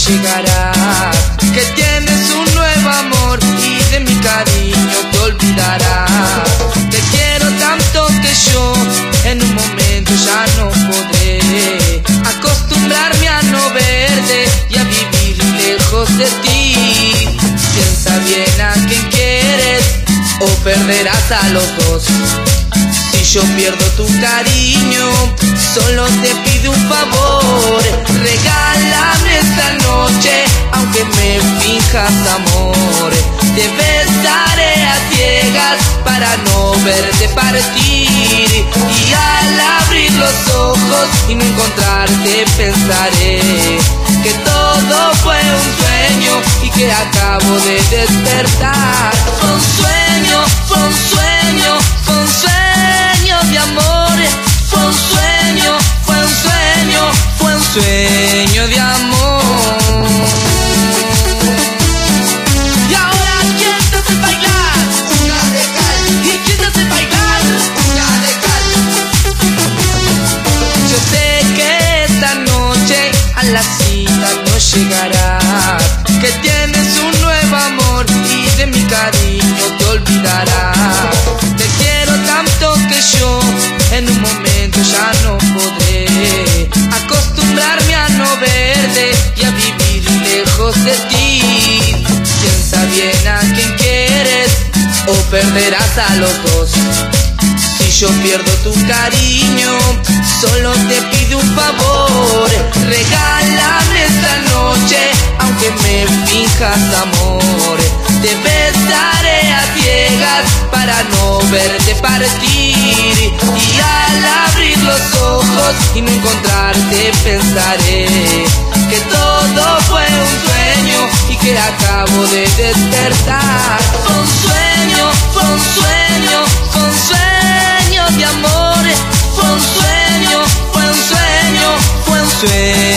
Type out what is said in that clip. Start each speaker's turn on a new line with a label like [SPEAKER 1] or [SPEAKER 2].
[SPEAKER 1] llegarás, que tienes un nuevo amor y de mi cariño te olvidarás. Te quiero tanto que yo en un momento ya no podré acostumbrarme a no verte y a vivir lejos de ti. Piensa bien a quien quieres o perderás a los dos. Si yo pierdo tu cariño, solo te pido un favor: regálame esta noche, aunque me finjas amor. Te besaré a ciegas para no verte partir, y al abrir los ojos y no encontrarte pensaré que todo fue un sueño y que acabo de despertar. Fue un sueño, fue un sueño, fue un sueño de amor. Fue un sueño, fue un sueño, fue un sueño de amor. Y ahora ¿quién te hace bailar? ¿Y quién te hace bailar? Yo sé que esta noche a la cita no llegarás, que tienes un nuevo amor y de mi cariño te olvidarás. Te quiero tanto que yo en un momento ya no podré acostumbrarme a no verte y a vivir lejos de ti. Piensa bien a quien quieres o perderás a los dos. Si yo pierdo tu cariño, solo te pido un favor: regálame esta noche, aunque me finjas amor. Te besaré a ciegas para no verte partir, y al abrir los ojos y no encontrarte pensaré que todo fue un sueño y que acabo de despertar. Fue un sueño, fue un sueño, fue un sueño de amor. Fue un sueño, fue un sueño, fue un sueño